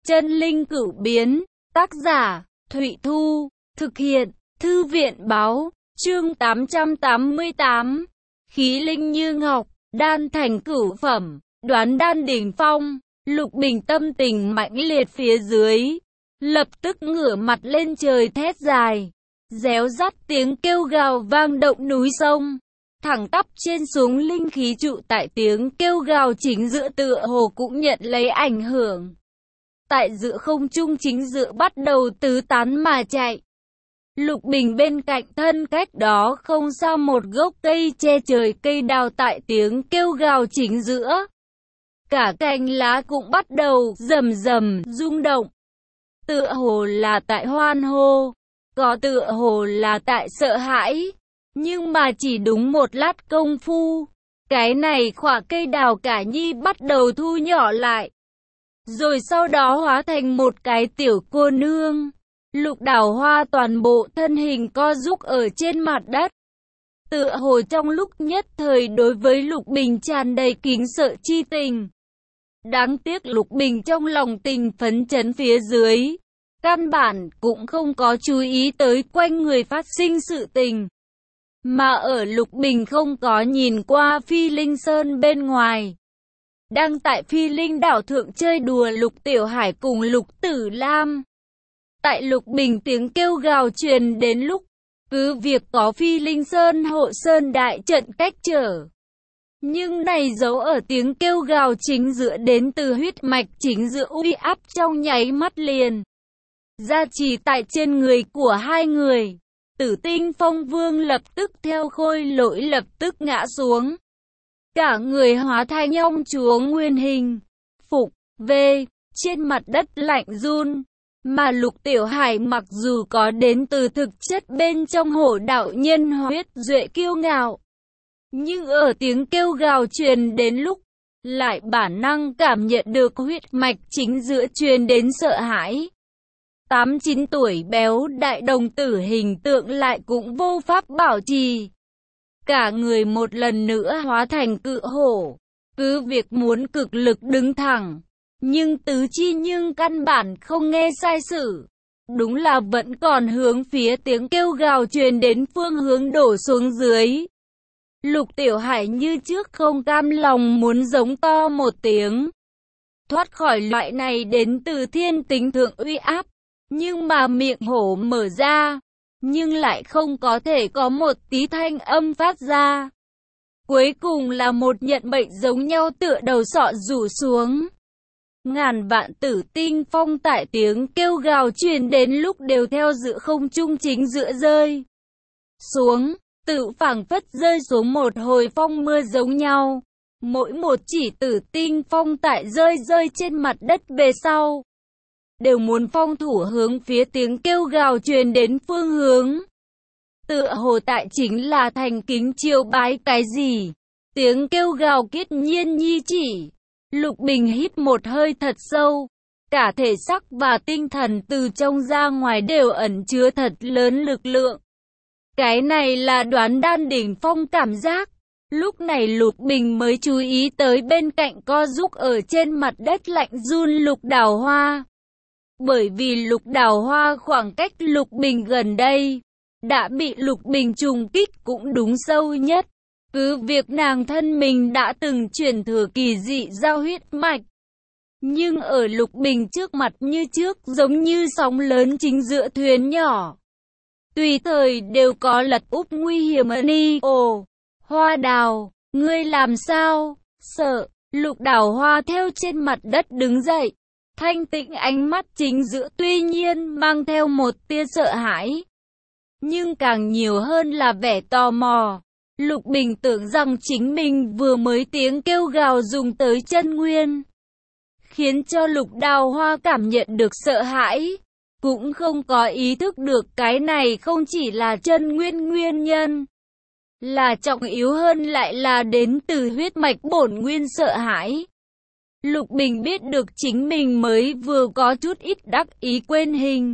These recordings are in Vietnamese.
Chân linh cửu biến, tác giả, Thụy Thu, thực hiện, Thư viện báo, chương 888. Khí linh như ngọc, đan thành cửu phẩm, đoán đan đỉnh phong. Lục Bình tâm tình mãnh liệt phía dưới, lập tức ngửa mặt lên trời thét dài, réo rắt tiếng kêu gào vang động núi sông. Thẳng tắp trên xuống linh khí trụ tại tiếng kêu gào chính giữa tựa hồ cũng nhận lấy ảnh hưởng. Tại giữa không trung chính giữa bắt đầu tứ tán mà chạy. Lục Bình bên cạnh thân cách đó không xa một gốc cây che trời cây đào tại tiếng kêu gào chính giữa. Cả cành lá cũng bắt đầu rầm rầm rung động. Tựa hồ là tại hoan hô, có tựa hồ là tại sợ hãi. Nhưng mà chỉ đúng một lát công phu, cái này khỏa cây đào cả nhi bắt đầu thu nhỏ lại. Rồi sau đó hóa thành một cái tiểu cô nương. Lục Đào Hoa toàn bộ thân hình co rúm ở trên mặt đất. Tựa hồ trong lúc nhất thời đối với Lục Bình tràn đầy kính sợ chi tình. Đáng tiếc Lục Bình trong lòng tình phấn chấn phía dưới, căn bản cũng không có chú ý tới quanh người phát sinh sự tình. Mà ở Lục Bình không có nhìn qua Phi Linh Sơn bên ngoài. Đang tại Phi Linh đảo thượng chơi đùa Lục Tiểu Hải cùng Lục Tử Lam. Tại Lục Bình tiếng kêu gào truyền đến lúc, cứ việc có Phi Linh Sơn hộ sơn đại trận cách trở. Nhưng này giấu ở tiếng kêu gào chính giữa đến từ huyết mạch chính giữa uy áp trong nháy mắt liền. Gia trì tại trên người của hai người. Tử Tinh Phong Vương lập tức theo khôi lỗi lập tức ngã xuống. Cả người hóa thành ong chúa nguyên hình. Phục, về, trên mặt đất lạnh run. Mà Lục Tiểu Hải mặc dù có đến từ thực chất bên trong hổ đạo nhân huyết duệ kiêu ngạo. Nhưng ở tiếng kêu gào truyền đến lúc, lại bản năng cảm nhận được huyết mạch chính giữa truyền đến sợ hãi. 8-9 tuổi béo đại đồng tử hình tượng lại cũng vô pháp bảo trì. Cả người một lần nữa hóa thành cự hổ. Cứ việc muốn cực lực đứng thẳng, nhưng tứ chi nhưng căn bản không nghe sai sử. Đúng là vẫn còn hướng phía tiếng kêu gào truyền đến phương hướng đổ xuống dưới. Lục Tiểu Hải như trước không cam lòng muốn giống to một tiếng. Thoát khỏi loại này đến từ thiên tính thượng uy áp. Nhưng mà miệng hổ mở ra, nhưng lại không có thể có một tí thanh âm phát ra. Cuối cùng là một nhận mệnh giống nhau tựa đầu sọ rủ xuống. Ngàn vạn tử tinh phong tại tiếng kêu gào truyền đến lúc đều theo giữa không trung chính giữa rơi xuống, tự phảng phất rơi xuống một hồi phong mưa giống nhau. Mỗi một chỉ tử tinh phong tại rơi trên mặt đất về sau, đều muốn phong thủ hướng phía tiếng kêu gào truyền đến phương hướng. Tựa hồ tại chính là thành kính chiêu bái cái gì. Tiếng kêu gào kiết nhiên nhi chỉ. Lục Bình hít một hơi thật sâu. Cả thể xác và tinh thần từ trong ra ngoài đều ẩn chứa thật lớn lực lượng. Cái này là đoán đan đỉnh phong cảm giác. Lúc này Lục Bình mới chú ý tới bên cạnh co rúm ở trên mặt đất lạnh run Lục Đào Hoa. Bởi vì Lục Đào Hoa khoảng cách Lục Bình gần đây, đã bị Lục Bình trùng kích cũng đúng sâu nhất. Cứ việc nàng thân mình đã từng chuyển thừa kỳ dị giao huyết mạch. Nhưng ở Lục Bình trước mặt như trước giống như sóng lớn chính giữa thuyền nhỏ. Tùy thời đều có lật úp nguy hiểm. Ồ, Hoa Đào, ngươi làm sao? Sợ, Lục Đào Hoa theo trên mặt đất đứng dậy. Thanh tịnh ánh mắt chính giữa tuy nhiên mang theo một tia sợ hãi. Nhưng càng nhiều hơn là vẻ tò mò. Lục Bình tưởng rằng chính mình vừa mới tiếng kêu gào dùng tới chân nguyên. Khiến cho Lục Đào Hoa cảm nhận được sợ hãi. Cũng không có ý thức được cái này không chỉ là chân nguyên nguyên nhân. Là trọng yếu hơn lại là đến từ huyết mạch bổn nguyên sợ hãi. Lục Bình biết được chính mình mới vừa có chút ít đắc ý quên hình.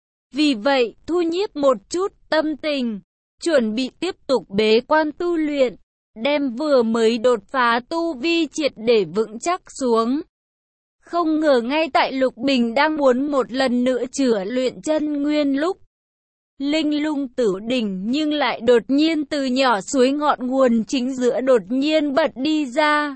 Vì vậy, thu nhiếp một chút tâm tình, chuẩn bị tiếp tục bế quan tu luyện, đem vừa mới đột phá tu vi triệt để vững chắc xuống. Không ngờ ngay tại Lục Bình đang muốn một lần nữa chữa luyện chân nguyên lúc Linh Lung Tử đỉnh nhưng lại đột nhiên từ nhỏ suối ngọn nguồn chính giữa đột nhiên bật đi ra.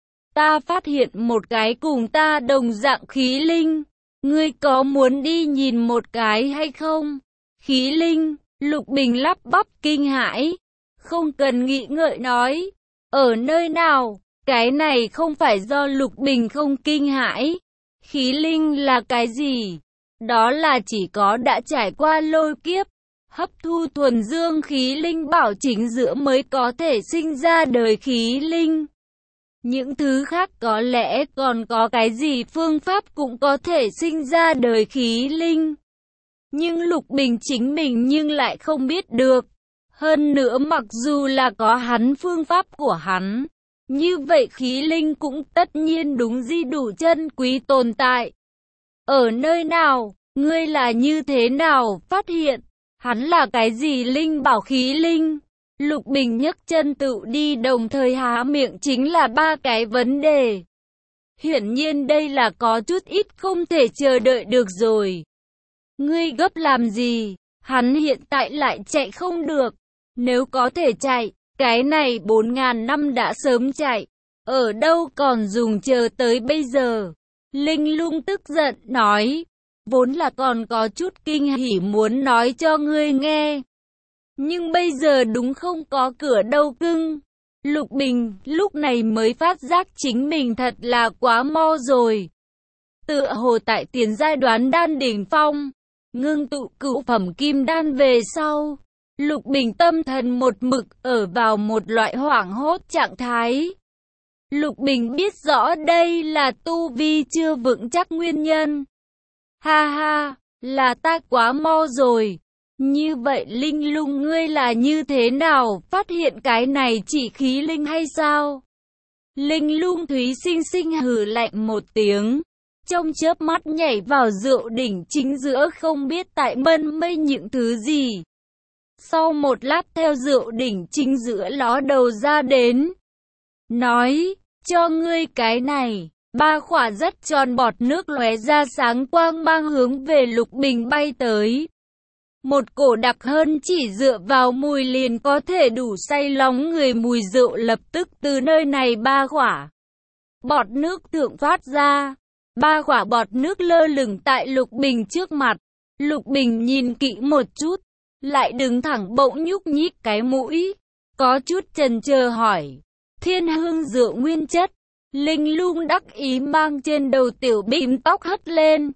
Ta phát hiện một cái cùng ta đồng dạng khí linh. Ngươi có muốn đi nhìn một cái hay không? Khí linh, Lục Bình lắp bắp kinh hãi. Không cần nghĩ ngợi nói. Ở nơi nào? Cái này không phải do Lục Bình không kinh hãi. Khí linh là cái gì? Đó là chỉ có đã trải qua lôi kiếp, hấp thu thuần dương khí linh bảo chính giữa mới có thể sinh ra đời khí linh. Những thứ khác có lẽ còn có cái gì phương pháp cũng có thể sinh ra đời khí linh. Nhưng Lục Bình chính mình nhưng lại không biết được. Hơn nữa mặc dù là có hắn phương pháp của hắn, như vậy khí linh cũng tất nhiên đúng di đủ chân quý tồn tại. Ở nơi nào, ngươi là như thế nào phát hiện, hắn là cái gì linh bảo khí linh? Lục Bình nhấc chân tự đi đồng thời há miệng chính là ba cái vấn đề. Hiển nhiên đây là có chút ít không thể chờ đợi được rồi. Ngươi gấp làm gì? Hắn hiện tại lại chạy không được. Nếu có thể chạy, cái này 4.000 năm đã sớm chạy. Ở đâu còn dùng chờ tới bây giờ? Linh Lung tức giận nói. Vốn là còn có chút kinh hỉ muốn nói cho ngươi nghe. Nhưng bây giờ đúng không có cửa đâu cưng. Lục Bình lúc này mới phát giác chính mình thật là quá mo rồi. Tựa hồ tại tiền giai đoán đan đỉnh phong, ngưng tụ cửu phẩm kim đan về sau, Lục Bình tâm thần một mực ở vào một loại hoảng hốt trạng thái. Lục Bình biết rõ đây là tu vi chưa vững chắc nguyên nhân. Ha ha, là ta quá mo rồi. Như vậy Linh Lung ngươi là như thế nào, phát hiện cái này chỉ khí linh hay sao? Linh Lung Thúy xinh xinh hừ lạnh một tiếng, trong chớp mắt nhảy vào rượu đỉnh chính giữa không biết tại mân mây những thứ gì. Sau một lát theo rượu đỉnh chính giữa ló đầu ra đến, nói, cho ngươi cái này. Ba khỏa rất tròn bọt nước lóe ra sáng quang mang hướng về Lục Bình bay tới. Một cổ đặc hơn chỉ dựa vào mùi liền có thể đủ say lòng người mùi rượu lập tức từ nơi này ba khỏa bọt nước thượng phát ra. Ba khỏa bọt nước lơ lửng tại Lục Bình trước mặt. Lục Bình nhìn kỹ một chút, lại đứng thẳng bỗng nhúc nhích cái mũi, có chút chần chờ hỏi. Thiên hương rượu nguyên chất. Linh Lung đắc ý mang trên đầu tiểu bím tóc hất lên.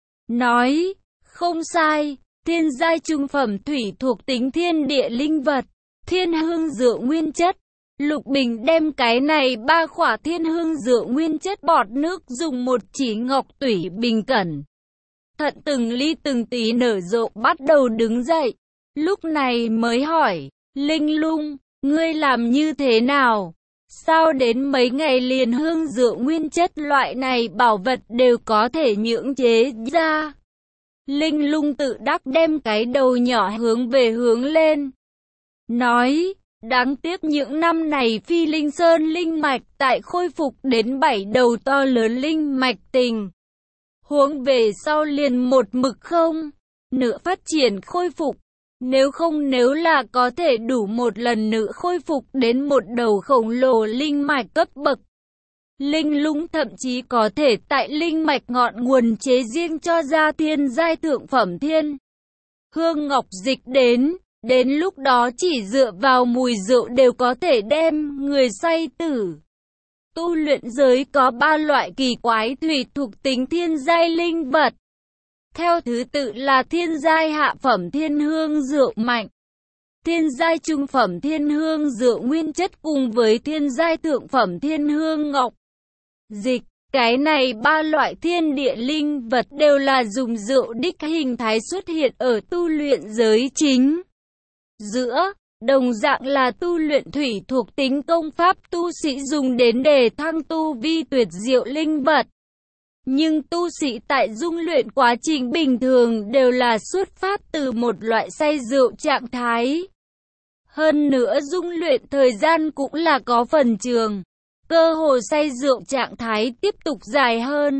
Nói, không sai, thiên giai trung phẩm thủy thuộc tính thiên địa linh vật, thiên hương rượu nguyên chất. Lục Bình đem cái này ba khỏa thiên hương rượu nguyên chất bọt nước dùng một chỉ ngọc tủy bình cẩn thận từng ly từng tí nở rộ bắt đầu đứng dậy. Lúc này mới hỏi, Linh Lung, ngươi làm như thế nào? Sao đến mấy ngày liền hương rượu nguyên chất loại này bảo vật đều có thể nhưỡng chế ra? Linh Lung tự đắc đem cái đầu nhỏ hướng lên. Nói, đáng tiếc những năm này Phi Linh Sơn linh mạch tại khôi phục đến 7 đầu to lớn linh mạch tình. Huống về sau liền một mực không nữa phát triển khôi phục. Nếu là có thể đủ một lần nữa khôi phục đến một đầu khổng lồ linh mạch cấp bậc, Linh Lung thậm chí có thể tại linh mạch ngọn nguồn chế riêng cho ra thiên giai thượng phẩm thiên hương ngọc dịch đến lúc đó chỉ dựa vào mùi rượu đều có thể đem người say tử. Tu luyện giới có 3 loại kỳ quái thủy thuộc tính thiên giai linh vật. Theo thứ tự là thiên giai hạ phẩm thiên hương rượu mạnh, thiên giai trung phẩm thiên hương rượu nguyên chất cùng với thiên giai thượng phẩm thiên hương ngọc dịch. Cái này 3 loại thiên địa linh vật đều là dùng rượu đích hình thái xuất hiện ở tu luyện giới chính giữa. Đồng dạng là tu luyện thủy thuộc tính công pháp tu sĩ dùng đến đề thăng tu vi tuyệt diệu linh vật. Nhưng tu sĩ tại dung luyện quá trình bình thường đều là xuất phát từ một loại say rượu trạng thái. Hơn nữa dung luyện thời gian cũng là có phần trường. Cơ hồ say rượu trạng thái tiếp tục dài hơn.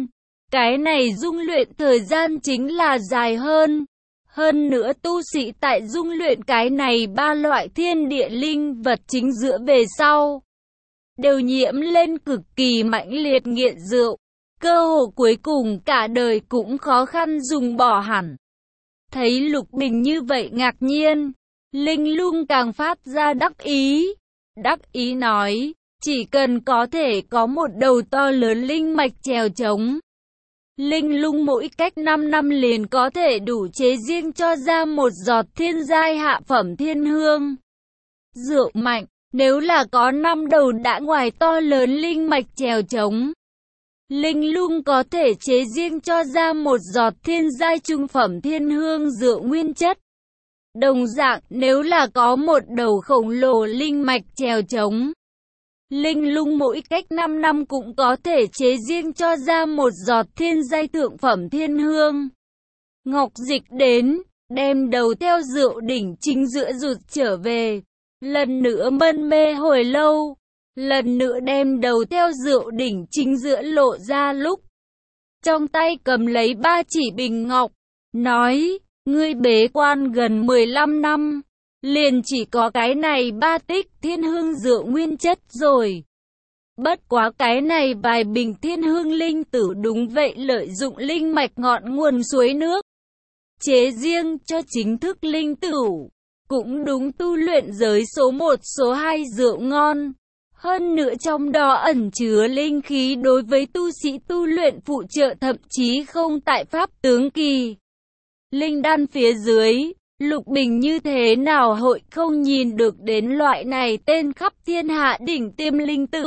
Cái này dung luyện thời gian chính là dài hơn. Hơn nữa tu sĩ tại dung luyện cái này ba loại thiên địa linh vật chính giữa về sau, đều nhiễm lên cực kỳ mãnh liệt nghiện rượu. Cơ hồ cuối cùng cả đời cũng khó khăn dùng bỏ hẳn. Thấy Lục Bình như vậy ngạc nhiên, Linh Lung càng phát ra đắc ý. Đắc ý nói, chỉ cần có thể có một đầu to lớn linh mạch chèo chống, Linh Lung mỗi cách 5 năm liền có thể đủ chế riêng cho ra một giọt thiên giai hạ phẩm thiên hương. Rượu mạnh, nếu là có 5 đầu đã ngoài to lớn linh mạch chèo chống, Linh Lung có thể chế riêng cho ra một giọt thiên giai trung phẩm thiên hương rượu nguyên chất. Đồng dạng, nếu là có một đầu khổng lồ linh mạch chèo chống, Linh Lung mỗi cách 5 năm cũng có thể chế riêng cho ra một giọt thiên giai thượng phẩm thiên hương. Ngọc Dịch đến, đem đầu theo rượu đỉnh chính giữa rụt trở về, lần nữa mân mê hồi lâu, lần nữa đem đầu theo rượu đỉnh chính giữa lộ ra lúc trong tay cầm lấy 3 chỉ bình ngọc, nói, ngươi bế quan gần 15 năm, liền chỉ có cái này 3 tích thiên hương rượu nguyên chất rồi. Bất quá cái này vài bình thiên hương linh tử đúng vậy lợi dụng linh mạch ngọn nguồn suối nước, chế riêng cho chính thức linh tử, cũng đúng tu luyện giới số 1 số 2 rượu ngon. Hơn nữa trong đó ẩn chứa linh khí đối với tu sĩ tu luyện phụ trợ thậm chí không tại pháp tướng kỳ. Linh đan phía dưới, Lục Bình như thế nào hội không nhìn được đến loại này tên khắp thiên hạ đỉnh tiêm linh tử.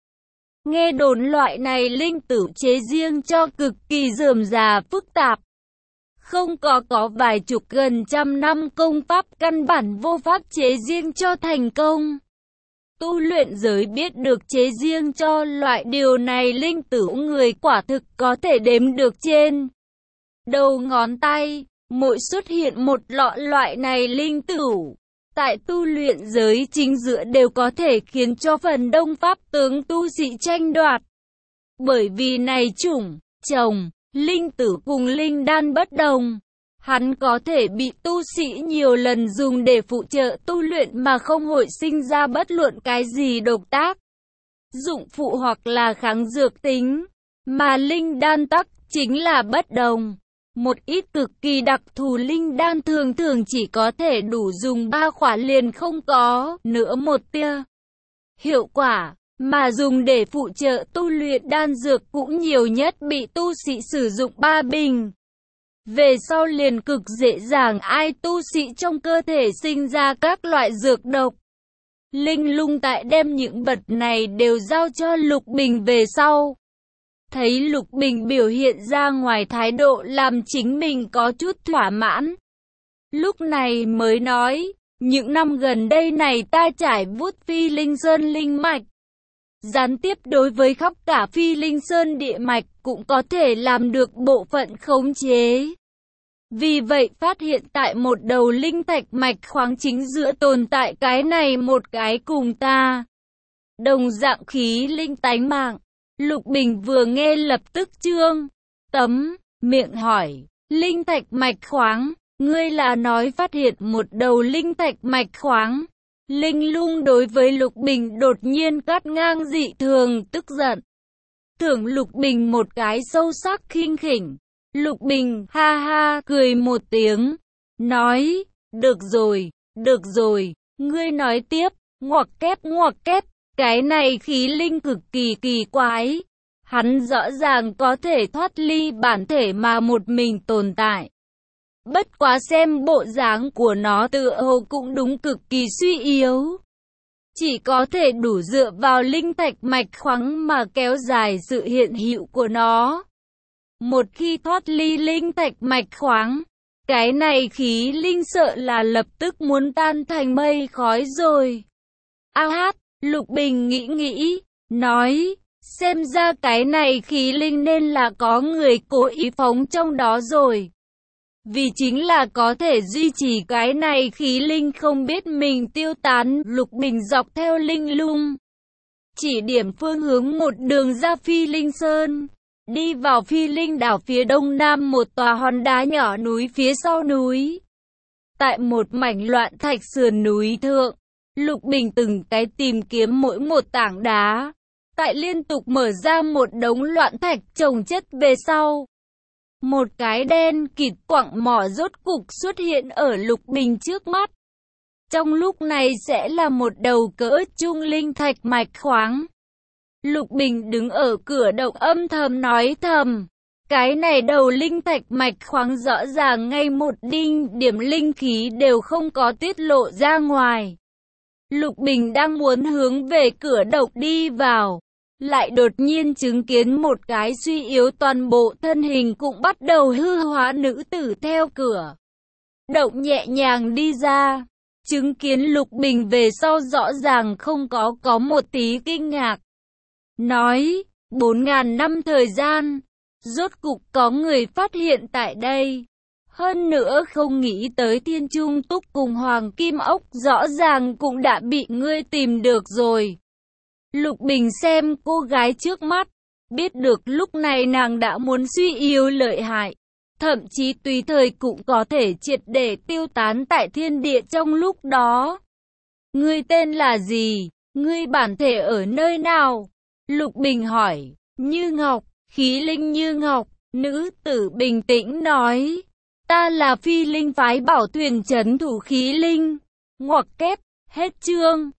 Nghe đồn loại này linh tử chế riêng cho cực kỳ rườm rà phức tạp. Không có vài chục gần trăm năm công pháp căn bản vô pháp chế riêng cho thành công. Tu luyện giới biết được chế riêng cho loại điều này linh tử người quả thực có thể đếm được trên đầu ngón tay. Mỗi xuất hiện một lọ loại này linh tử, tại tu luyện giới chính giữa đều có thể khiến cho phần đông pháp tướng tu sĩ tranh đoạt. Bởi vì này chủng, trồng, linh tử cùng linh đan bất đồng. Hắn có thể bị tu sĩ nhiều lần dùng để phụ trợ tu luyện mà không hội sinh ra bất luận cái gì độc tác, dụng phụ hoặc là kháng dược tính. Mà linh đan tắc chính là bất đồng. Một ít cực kỳ đặc thù linh đan thường chỉ có thể đủ dùng 3 khỏa liền không có nữa một tia hiệu quả, mà dùng để phụ trợ tu luyện đan dược cũng nhiều nhất bị tu sĩ sử dụng 3 bình. Về sau liền cực dễ dàng ai tu sĩ trong cơ thể sinh ra các loại dược độc. Linh Lung tại đem những vật này đều giao cho Lục Bình về sau. Thấy Lục Bình biểu hiện ra ngoài thái độ làm chính mình có chút thỏa mãn. Lúc này mới nói, những năm gần đây này ta trải vuốt Phi Linh Sơn linh mạch. Gián tiếp đối với khắp cả Phi Linh Sơn địa mạch cũng có thể làm được bộ phận khống chế. Vì vậy phát hiện tại một đầu linh thạch mạch khoáng chính giữa tồn tại cái này một cái cùng ta đồng dạng khí linh tánh mạng. Lục Bình vừa nghe lập tức trương tấm miệng hỏi, linh thạch mạch khoáng, ngươi là nói phát hiện một đầu linh thạch mạch khoáng? Linh Lung đối với Lục Bình đột nhiên cắt ngang dị thường tức giận, thưởng Lục Bình một cái sâu sắc khinh khỉnh. Lục Bình ha ha cười một tiếng, nói, được rồi, ngươi nói tiếp, ngoặc kép, cái này khí linh cực kỳ quái. Hắn rõ ràng có thể thoát ly bản thể mà một mình tồn tại. Bất quá xem bộ dáng của nó tựa hồ cũng đúng cực kỳ suy yếu. Chỉ có thể đủ dựa vào linh thạch mạch khoáng mà kéo dài sự hiện hữu của nó. Một khi thoát ly linh thạch mạch khoáng, cái này khí linh sợ là lập tức muốn tan thành mây khói rồi. Lục Bình nghĩ, nói, xem ra cái này khí linh nên là có người cố ý phóng trong đó rồi. Vì chính là có thể duy trì cái này khí linh không biết mình tiêu tán. Lục Bình dọc theo Linh Lung chỉ điểm phương hướng một đường ra Phi Linh Sơn. đi vào Phi Linh đảo phía đông nam một tòa hòn đá nhỏ núi phía sau núi. Tại một mảnh loạn thạch sườn núi thượng, Lục Bình từng cái tìm kiếm mỗi một tảng đá. Tại liên tục mở ra một đống loạn thạch chồng chất về sau. Một cái đen kịt quặng mỏ rốt cục xuất hiện ở Lục Bình trước mắt. Trong lúc này sẽ là một đầu cỡ trung linh thạch mạch khoáng. Lục Bình đứng ở cửa động âm thầm nói thầm. Cái này đầu linh thạch mạch khoáng rõ ràng ngay một đinh điểm linh khí đều không có tiết lộ ra ngoài. Lục Bình đang muốn hướng về cửa động đi vào. Lại đột nhiên chứng kiến một cái suy yếu toàn bộ thân hình cũng bắt đầu hư hóa nữ tử theo cửa động nhẹ nhàng đi ra. Chứng kiến Lục Bình về sau rõ ràng không có một tí kinh ngạc. Nói, 4.000 năm thời gian, rốt cục có người phát hiện tại đây. Hơn nữa không nghĩ tới Thiên Trung Túc cùng Hoàng Kim Ốc rõ ràng cũng đã bị ngươi tìm được rồi. Lục Bình xem cô gái trước mắt, biết được lúc này nàng đã muốn suy yếu lợi hại. Thậm chí tùy thời cũng có thể triệt để tiêu tán tại thiên địa trong lúc đó. Ngươi tên là gì? Ngươi bản thể ở nơi nào? Lục Bình hỏi. Như Ngọc, khí linh Như Ngọc, nữ tử bình tĩnh nói. Ta là Phi Linh phái bảo thuyền trấn thủ khí linh. Ngoặc kép, hết chương.